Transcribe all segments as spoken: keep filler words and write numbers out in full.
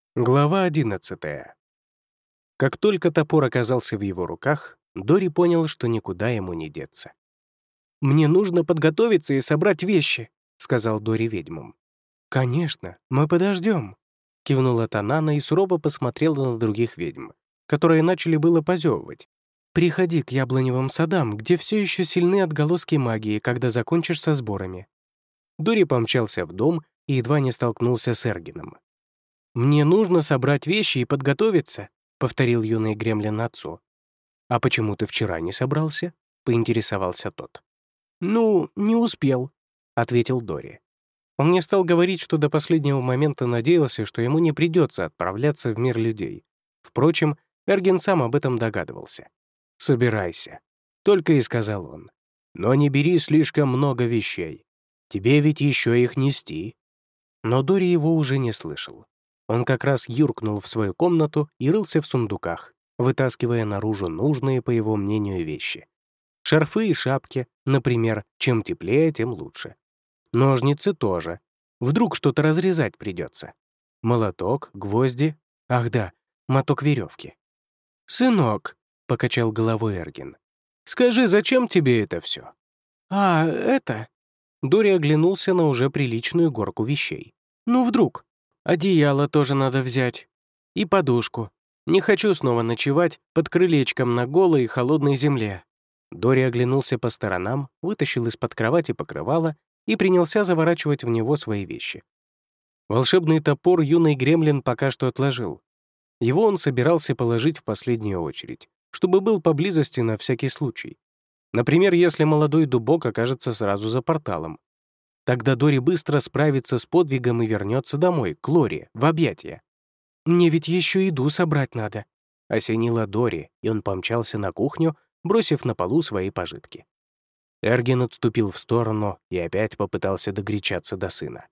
Глава одиннадцатая. Как только топор оказался в его руках, Дори понял, что никуда ему не деться. «Мне нужно подготовиться и собрать вещи», — сказал Дори ведьмам. «Конечно, мы подождем», — кивнула Танана и сурово посмотрела на других ведьм, которые начали было позевывать. «Приходи к яблоневым садам, где все еще сильны отголоски магии, когда закончишь со сборами». Дори помчался в дом и едва не столкнулся с Эргином. «Мне нужно собрать вещи и подготовиться», — повторил юный гремлин отцу. «А почему ты вчера не собрался?» — поинтересовался тот. «Ну, не успел», — ответил Дори. Он не стал говорить, что до последнего момента надеялся, что ему не придется отправляться в мир людей. Впрочем, Эрген сам об этом догадывался. «Собирайся», — только и сказал он. «Но не бери слишком много вещей. Тебе ведь еще их нести». Но Дори его уже не слышал. Он как раз юркнул в свою комнату и рылся в сундуках, вытаскивая наружу нужные, по его мнению, вещи. Шарфы и шапки, например, чем теплее, тем лучше. Ножницы тоже. Вдруг что-то разрезать придется. Молоток, гвозди. Ах да, моток веревки. «Сынок», — покачал головой Эргин, — «скажи, зачем тебе это все?» «А, это...» Дори оглянулся на уже приличную горку вещей. «Ну, вдруг...» Одеяло тоже надо взять. И подушку. Не хочу снова ночевать под крылечком на голой и холодной земле». Дори оглянулся по сторонам, вытащил из-под кровати покрывало и принялся заворачивать в него свои вещи. Волшебный топор юный гремлин пока что отложил. Его он собирался положить в последнюю очередь, чтобы был поблизости на всякий случай. Например, если молодой дубок окажется сразу за порталом. Тогда Дори быстро справится с подвигом и вернется домой, к Лоре, в объятия. «Мне ведь еще еду собрать надо», — осенила Дори, и он помчался на кухню, бросив на полу свои пожитки. Эргин отступил в сторону и опять попытался докричаться до сына.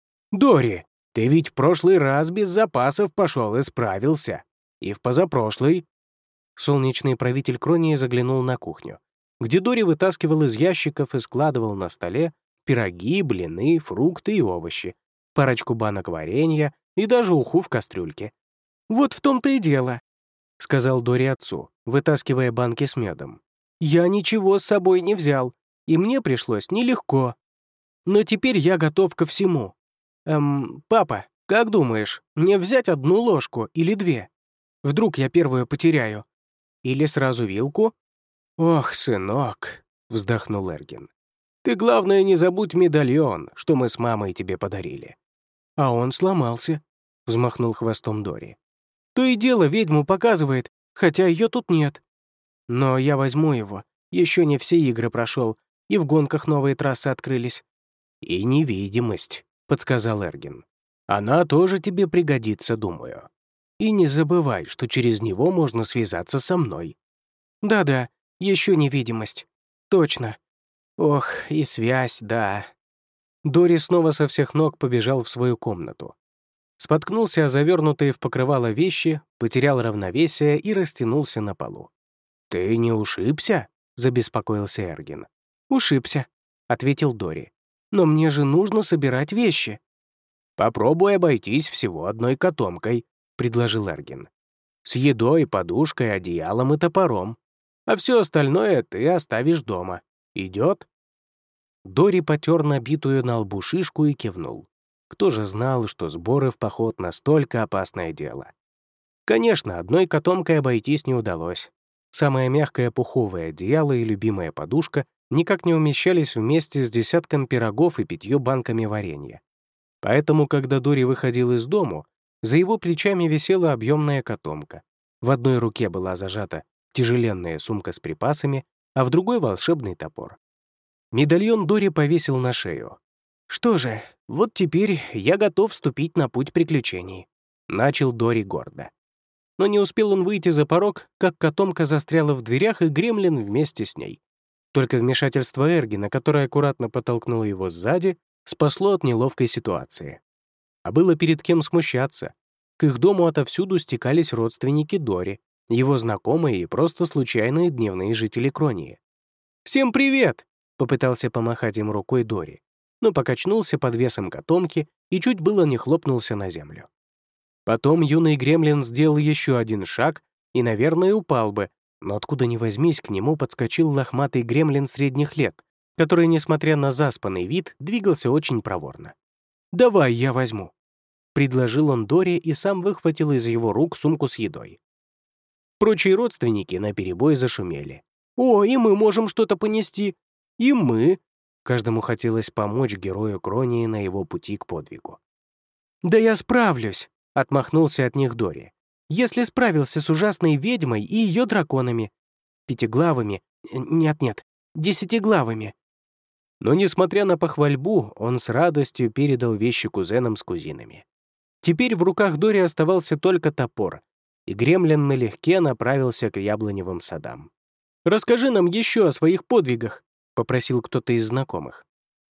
«Дори, ты ведь в прошлый раз без запасов пошел и справился. И в позапрошлый». Солнечный правитель Кронии заглянул на кухню, где Дори вытаскивал из ящиков и складывал на столе пироги, блины, фрукты и овощи, парочку банок варенья и даже уху в кастрюльке. «Вот в том-то и дело», — сказал Дори отцу, вытаскивая банки с медом. «Я ничего с собой не взял, и мне пришлось нелегко. Но теперь я готов ко всему. Эм, папа, как думаешь, мне взять одну ложку или две? Вдруг я первую потеряю? Или сразу вилку?» «Ох, сынок», — вздохнул Эргин. «Ты, главное, не забудь медальон, что мы с мамой тебе подарили». «А он сломался», — взмахнул хвостом Дори. «То и дело ведьму показывает, хотя ее тут нет. Но я возьму его, еще не все игры прошел, и в гонках новые трассы открылись». «И невидимость», — подсказал Эргин. «Она тоже тебе пригодится, думаю. И не забывай, что через него можно связаться со мной». «Да-да, еще невидимость. Точно. Ох, и связь, да». Дори снова со всех ног побежал в свою комнату. Споткнулся о завернутые в покрывало вещи, потерял равновесие и растянулся на полу. «Ты не ушибся?» — забеспокоился Эргин. «Ушибся», — ответил Дори. «Но мне же нужно собирать вещи». «Попробуй обойтись всего одной котомкой», — предложил Эргин. «С едой, подушкой, одеялом и топором. А все остальное ты оставишь дома. Идет?» Дори потер набитую на лбу шишку и кивнул. Кто же знал, что сборы в поход настолько опасное дело? Конечно, одной котомкой обойтись не удалось. Самое мягкое пуховое одеяло и любимая подушка никак не умещались вместе с десятком пирогов и пятью банками варенья. Поэтому, когда Дори выходил из дому, за его плечами висела объемная котомка. В одной руке была зажата тяжеленная сумка с припасами, а в другой — волшебный топор. Медальон Дори повесил на шею. «Что же, вот теперь я готов вступить на путь приключений», — начал Дори гордо. Но не успел он выйти за порог, как котомка застряла в дверях, и гремлин вместе с ней. Только вмешательство Эргина, которое аккуратно подтолкнуло его сзади, спасло от неловкой ситуации. А было перед кем смущаться. К их дому отовсюду стекались родственники Дори, его знакомые и просто случайные дневные жители Кронии. «Всем привет!» — попытался помахать им рукой Дори, но покачнулся под весом котомки и чуть было не хлопнулся на землю. Потом юный гремлин сделал еще один шаг и, наверное, упал бы, но откуда ни возьмись, к нему подскочил лохматый гремлин средних лет, который, несмотря на заспанный вид, двигался очень проворно. «Давай я возьму», — предложил он Дори и сам выхватил из его рук сумку с едой. Прочие родственники наперебой зашумели. «О, и мы можем что-то понести! И мы!» Каждому хотелось помочь герою Кронии на его пути к подвигу. «Да я справлюсь!» — отмахнулся от них Дори. «Если справился с ужасной ведьмой и ее драконами. Пятиглавыми... Нет-нет, десятиглавыми». Но, несмотря на похвальбу, он с радостью передал вещи кузенам с кузинами. Теперь в руках Дори оставался только топор, и гремлин налегке направился к яблоневым садам. «Расскажи нам еще о своих подвигах», — попросил кто-то из знакомых.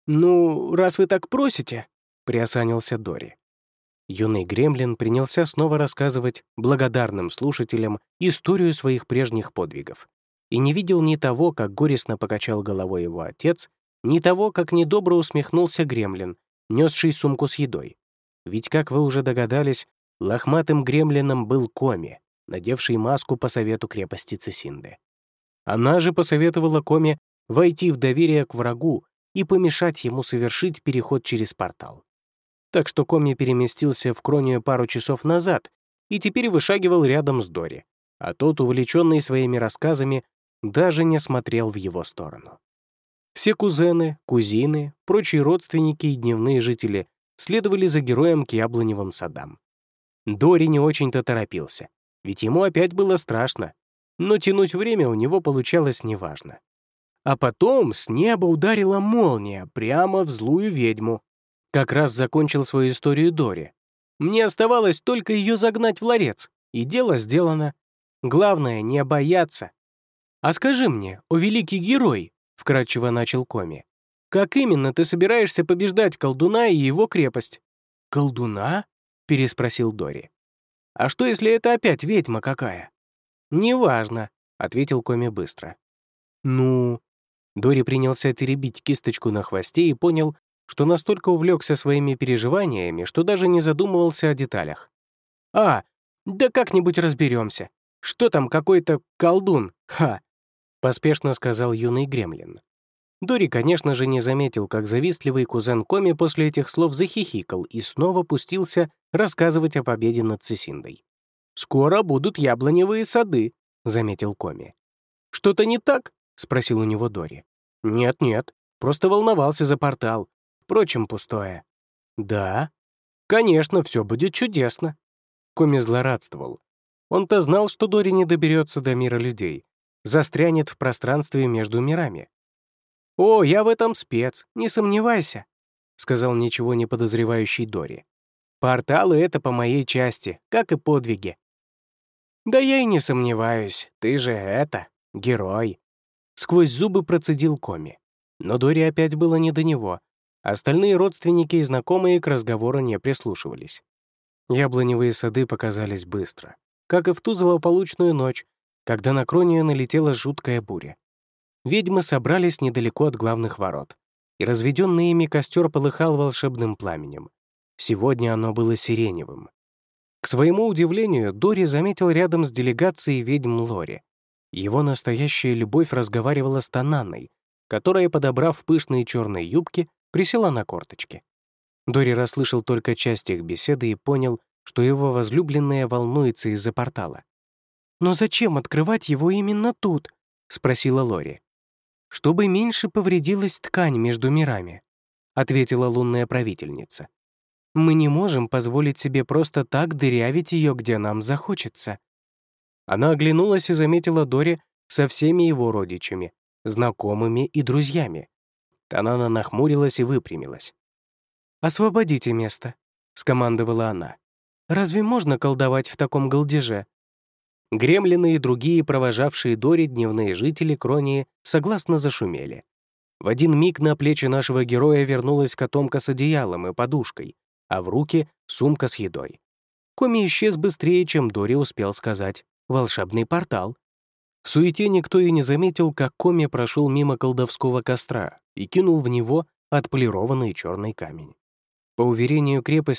«Ну, раз вы так просите», — приосанился Дори. Юный гремлин принялся снова рассказывать благодарным слушателям историю своих прежних подвигов и не видел ни того, как горестно покачал головой его отец, ни того, как недобро усмехнулся гремлин, несший сумку с едой. Ведь, как вы уже догадались, лохматым гремлином был Коми, надевший маску по совету крепости Цисинды. Она же посоветовала Коми войти в доверие к врагу и помешать ему совершить переход через портал. Так что Коми переместился в Кронию пару часов назад и теперь вышагивал рядом с Дори, а тот, увлеченный своими рассказами, даже не смотрел в его сторону. Все кузены, кузины, прочие родственники и дневные жители следовали за героем к яблоневым садам. Дори не очень-то торопился, ведь ему опять было страшно, но тянуть время у него получалось неважно. А потом с неба ударила молния прямо в злую ведьму. Как раз закончил свою историю Дори. Мне оставалось только ее загнать в ларец, и дело сделано. Главное — не бояться. «А скажи мне, о великий герой», — вкратчиво начал Коми, «как именно ты собираешься побеждать колдуна и его крепость?» «Колдуна?» — переспросил Дори. «А что, если это опять ведьма какая?» «Неважно», — ответил Коми быстро. «Ну...» Дори принялся теребить кисточку на хвосте и понял, что настолько увлекся своими переживаниями, что даже не задумывался о деталях. «А, да как-нибудь разберемся. Что там какой-то колдун? Ха!» — поспешно сказал юный гремлин. Дори, конечно же, не заметил, как завистливый кузен Коми после этих слов захихикал и снова пустился рассказывать о победе над Цисиндой. «Скоро будут яблоневые сады», — заметил Коми. «Что-то не так?» — спросил у него Дори. «Нет-нет, просто волновался за портал. Впрочем, пустое». «Да? Конечно, все будет чудесно». Коми злорадствовал. Он-то знал, что Дори не доберется до мира людей, застрянет в пространстве между мирами. «О, я в этом спец, не сомневайся», — сказал ничего не подозревающий Дори. «Порталы — это по моей части, как и подвиги». «Да я и не сомневаюсь, ты же это, герой», — сквозь зубы процедил Коми. Но Дори опять было не до него. Остальные родственники и знакомые к разговору не прислушивались. Яблоневые сады показались быстро, как и в ту злополучную ночь, когда на Кронию налетела жуткая буря. Ведьмы собрались недалеко от главных ворот, и разведенный ими костер полыхал волшебным пламенем. Сегодня оно было сиреневым. К своему удивлению, Дори заметил рядом с делегацией ведьм Лори. Его настоящая любовь разговаривала с Тананной, которая, подобрав пышные черные юбки, присела на корточки. Дори расслышал только часть их беседы и понял, что его возлюбленная волнуется из-за портала. «Но зачем открывать его именно тут?» — спросила Лори. «Чтобы меньше повредилась ткань между мирами», — ответила лунная правительница. «Мы не можем позволить себе просто так дырявить ее, где нам захочется». Она оглянулась и заметила Дори со всеми его родичами, знакомыми и друзьями. Танана нахмурилась и выпрямилась. «Освободите место», — скомандовала она. «Разве можно колдовать в таком голдеже?» Гремлины и другие провожавшие Дори дневные жители Кронии согласно зашумели. В один миг на плечи нашего героя вернулась котомка с одеялом и подушкой, а в руки — сумка с едой. Коми исчез быстрее, чем Дори успел сказать «волшебный портал». В суете никто и не заметил, как Коми прошел мимо колдовского костра и кинул в него отполированный черный камень. По уверению крепости,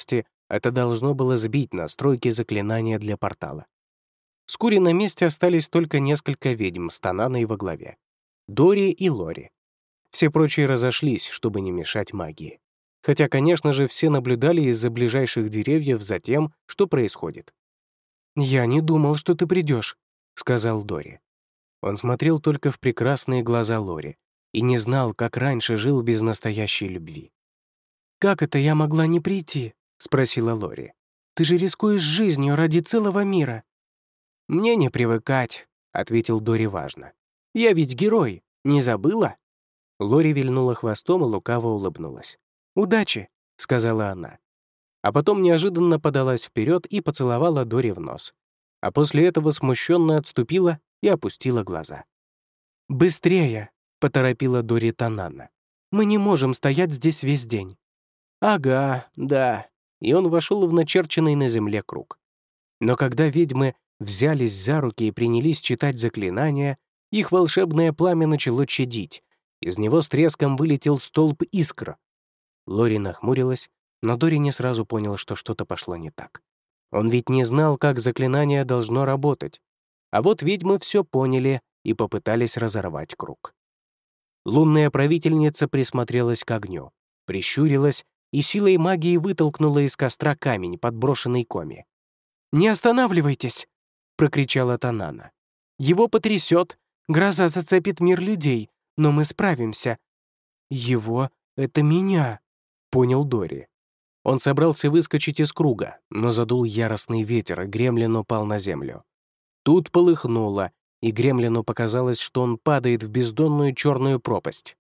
Это должно было сбить настройки заклинания для портала. Вскоре на месте остались только несколько ведьм с Тананой во главе. Дори и Лори. Все прочие разошлись, чтобы не мешать магии. Хотя, конечно же, все наблюдали из-за ближайших деревьев за тем, что происходит. «Я не думал, что ты придешь», — сказал Дори. Он смотрел только в прекрасные глаза Лори и не знал, как раньше жил без настоящей любви. «Как это я могла не прийти?» — спросила Лори. «Ты же рискуешь жизнью ради целого мира». «Мне не привыкать», — ответил Дори важно. «Я ведь герой, не забыла?» Лори вильнула хвостом и лукаво улыбнулась. «Удачи», — сказала она. А потом неожиданно подалась вперед и поцеловала Дори в нос. А после этого смущенно отступила и опустила глаза. «Быстрее!» — поторопила Дори Танана. «Мы не можем стоять здесь весь день». «Ага, да». И он вошел в начерченный на земле круг. Но когда ведьмы взялись за руки и принялись читать заклинания, их волшебное пламя начало чадить. Из него с треском вылетел столб искр. Лори нахмурилась, но Дори не сразу понял, что что-то пошло не так. Он ведь не знал, как заклинание должно работать. А вот ведьмы все поняли и попытались разорвать круг. Лунная правительница присмотрелась к огню, прищурилась и силой магии вытолкнула из костра камень, подброшенный Коми. «Не останавливайтесь!» — прокричала Танана. «Его потрясет, гроза зацепит мир людей, но мы справимся». «Его — это меня», — понял Дори. Он собрался выскочить из круга, но задул яростный ветер, и гремлин упал на землю. Тут полыхнуло, и гремлину показалось, что он падает в бездонную черную пропасть.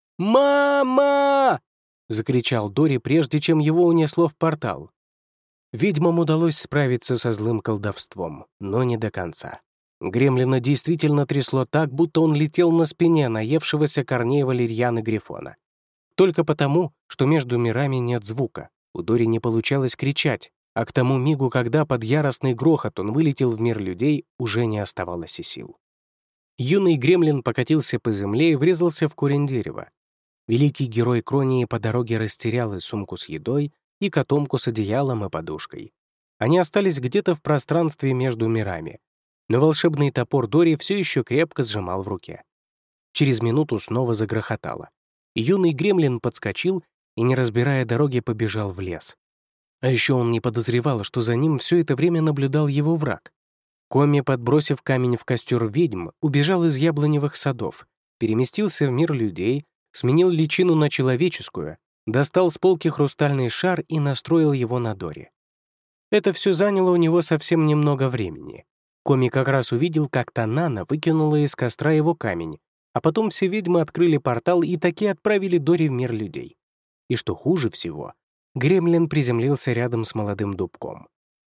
«Мама!» — закричал Дори, прежде чем его унесло в портал. Ведьмам удалось справиться со злым колдовством, но не до конца. Гремлина действительно трясло так, будто он летел на спине наевшегося корней валерьяны Грифона. Только потому, что между мирами нет звука, у Дори не получалось кричать, а к тому мигу, когда под яростный грохот он вылетел в мир людей, уже не оставалось и сил. Юный гремлин покатился по земле и врезался в корень дерева. Великий герой Кронии по дороге растерял и сумку с едой, и котомку с одеялом и подушкой. Они остались где-то в пространстве между мирами, но волшебный топор Дори все еще крепко сжимал в руке. Через минуту снова загрохотало. Юный гремлин подскочил и, не разбирая дороги, побежал в лес. А еще он не подозревал, что за ним все это время наблюдал его враг. Коми, подбросив камень в костер ведьм, убежал из яблоневых садов, переместился в мир людей, сменил личину на человеческую, достал с полки хрустальный шар и настроил его на Дори. Это все заняло у него совсем немного времени. Коми как раз увидел, как Танана выкинула из костра его камень, а потом все ведьмы открыли портал и таки отправили Дори в мир людей. И что хуже всего, гремлин приземлился рядом с молодым дубком.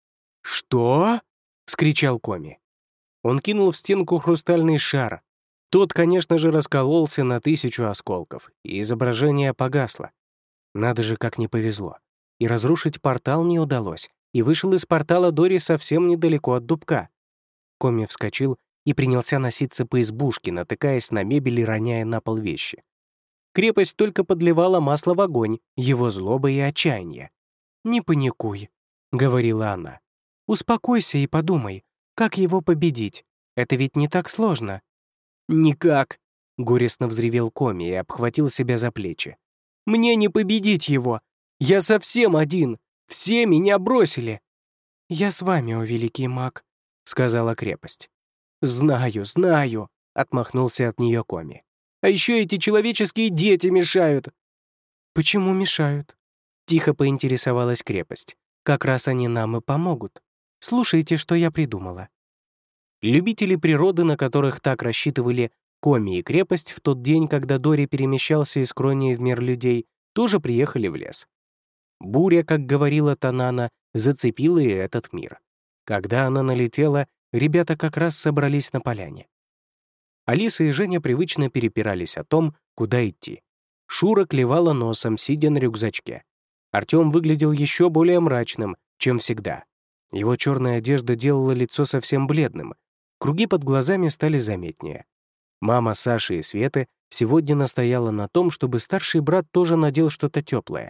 «Что?» — вскричал Коми. Он кинул в стенку хрустальный шар. Тот, конечно же, раскололся на тысячу осколков, и изображение погасло. Надо же, как не повезло. И разрушить портал не удалось, и вышел из портала Дори совсем недалеко от дубка. Коми вскочил и принялся носиться по избушке, натыкаясь на мебель и роняя на пол вещи. Крепость только подливала масло в огонь, его злоба и отчаяние. «Не паникуй», — говорила она. «Успокойся и подумай, как его победить. Это ведь не так сложно». «Никак», — горестно взревел Коми и обхватил себя за плечи. «Мне не победить его! Я совсем один! Все меня бросили!» «Я с вами, о великий маг», — сказала крепость. «Знаю, знаю», — отмахнулся от нее Коми. «А еще эти человеческие дети мешают». «Почему мешают?» — тихо поинтересовалась крепость. «Как раз они нам и помогут. Слушайте, что я придумала». Любители природы, на которых так рассчитывали Коми и крепость в тот день, когда Дори перемещался из Кронии в мир людей, тоже приехали в лес. Буря, как говорила Танана, зацепила и этот мир. Когда она налетела, ребята как раз собрались на поляне. Алиса и Женя привычно перепирались о том, куда идти. Шура клевала носом, сидя на рюкзачке. Артём выглядел еще более мрачным, чем всегда. Его черная одежда делала лицо совсем бледным, круги под глазами стали заметнее. Мама Саши и Светы сегодня настояла на том, чтобы старший брат тоже надел что-то теплое.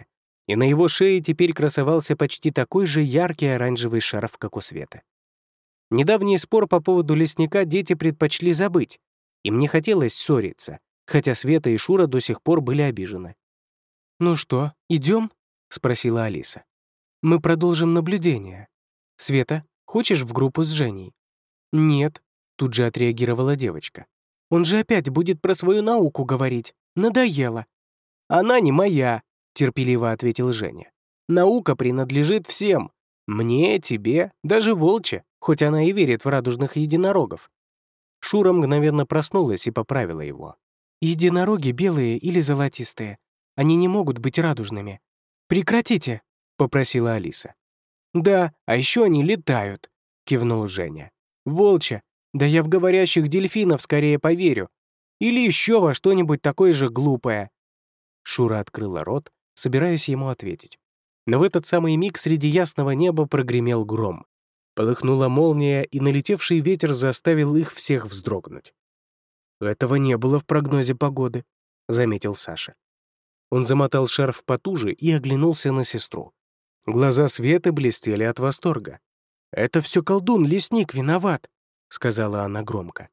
и на его шее теперь красовался почти такой же яркий оранжевый шарф, как у Светы. Недавний спор по поводу лесника дети предпочли забыть. Им не хотелось ссориться, хотя Света и Шура до сих пор были обижены. «Ну что, идем?» — спросила Алиса. «Мы продолжим наблюдение. Света, хочешь в группу с Женей?» «Нет», — тут же отреагировала девочка. «Он же опять будет про свою науку говорить. Надоело». «Она не моя», — терпеливо ответил Женя. «Наука принадлежит всем. Мне, тебе, даже Волче, хоть она и верит в радужных единорогов». Шура мгновенно проснулась и поправила его. «Единороги белые или золотистые. Они не могут быть радужными. Прекратите!» — попросила Алиса. «Да, а еще они летают», — кивнул Женя. «Волча, да я в говорящих дельфинов скорее поверю. Или еще во что-нибудь такое же глупое». Шура открыла рот, собираясь ему ответить. Но в этот самый миг среди ясного неба прогремел гром. Полыхнула молния, и налетевший ветер заставил их всех вздрогнуть. «Этого не было в прогнозе погоды», — заметил Саша. Он замотал шарф потуже и оглянулся на сестру. Глаза Светы блестели от восторга. «Это все колдун-лесник виноват», — сказала она громко.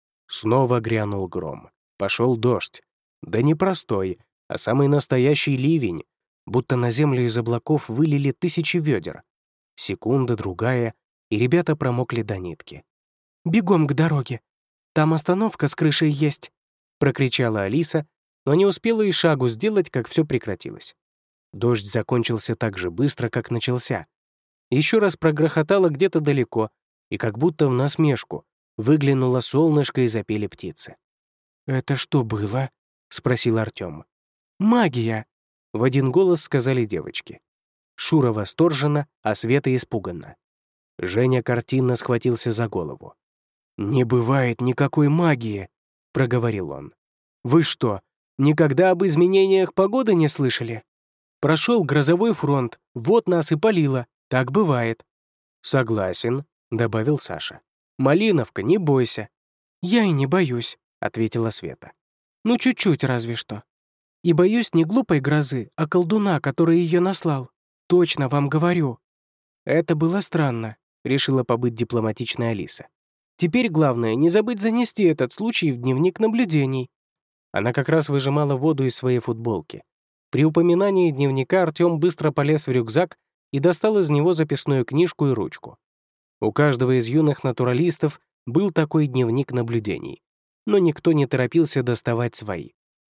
Снова грянул гром. Пошел дождь. Да не простой, а самый настоящий ливень, будто на землю из облаков вылили тысячи ведер. Секунда, другая, и ребята промокли до нитки. «Бегом к дороге. Там остановка с крышей есть», — прокричала Алиса, но не успела и шагу сделать, как все прекратилось. Дождь закончился так же быстро, как начался. Еще раз прогрохотало где-то далеко, и как будто в насмешку выглянуло солнышко и запели птицы. «Это что было?» — спросил Артём. «Магия!» — в один голос сказали девочки. Шура восторженно, а Света испуганно. Женя картинно схватился за голову. «Не бывает никакой магии!» — проговорил он. «Вы что, никогда об изменениях погоды не слышали? Прошел грозовой фронт, вот нас и палило, так бывает». «Согласен», — добавил Саша. «Малиновка, не бойся». «Я и не боюсь», — ответила Света. «Ну, чуть-чуть разве что. И боюсь не глупой грозы, а колдуна, который ее наслал. Точно вам говорю». «Это было странно», — решила побыть дипломатичной Алиса. «Теперь главное не забыть занести этот случай в дневник наблюдений». Она как раз выжимала воду из своей футболки. При упоминании дневника Артём быстро полез в рюкзак и достал из него записную книжку и ручку. У каждого из юных натуралистов был такой дневник наблюдений, но никто не торопился доставать свои.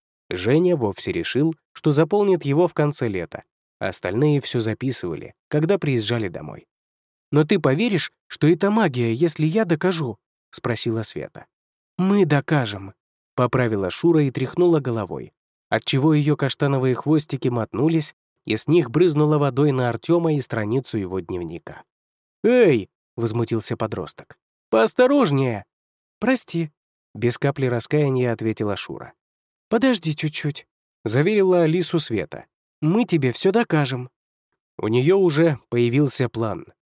Женя вовсе решил, что заполнит его в конце лета, а остальные все записывали, когда приезжали домой. «Но ты поверишь, что это магия, если я докажу?» — спросила Света. «Мы докажем», — поправила Шура и тряхнула головой, отчего ее каштановые хвостики мотнулись, и с них брызнула водой на Артема и страницу его дневника. «Эй!» — возмутился подросток. «Поосторожнее!» «Прости», — без капли раскаяния ответила Шура. «Подожди чуть-чуть», — заверила Алису Света. «Мы тебе все докажем». У нее уже появился план.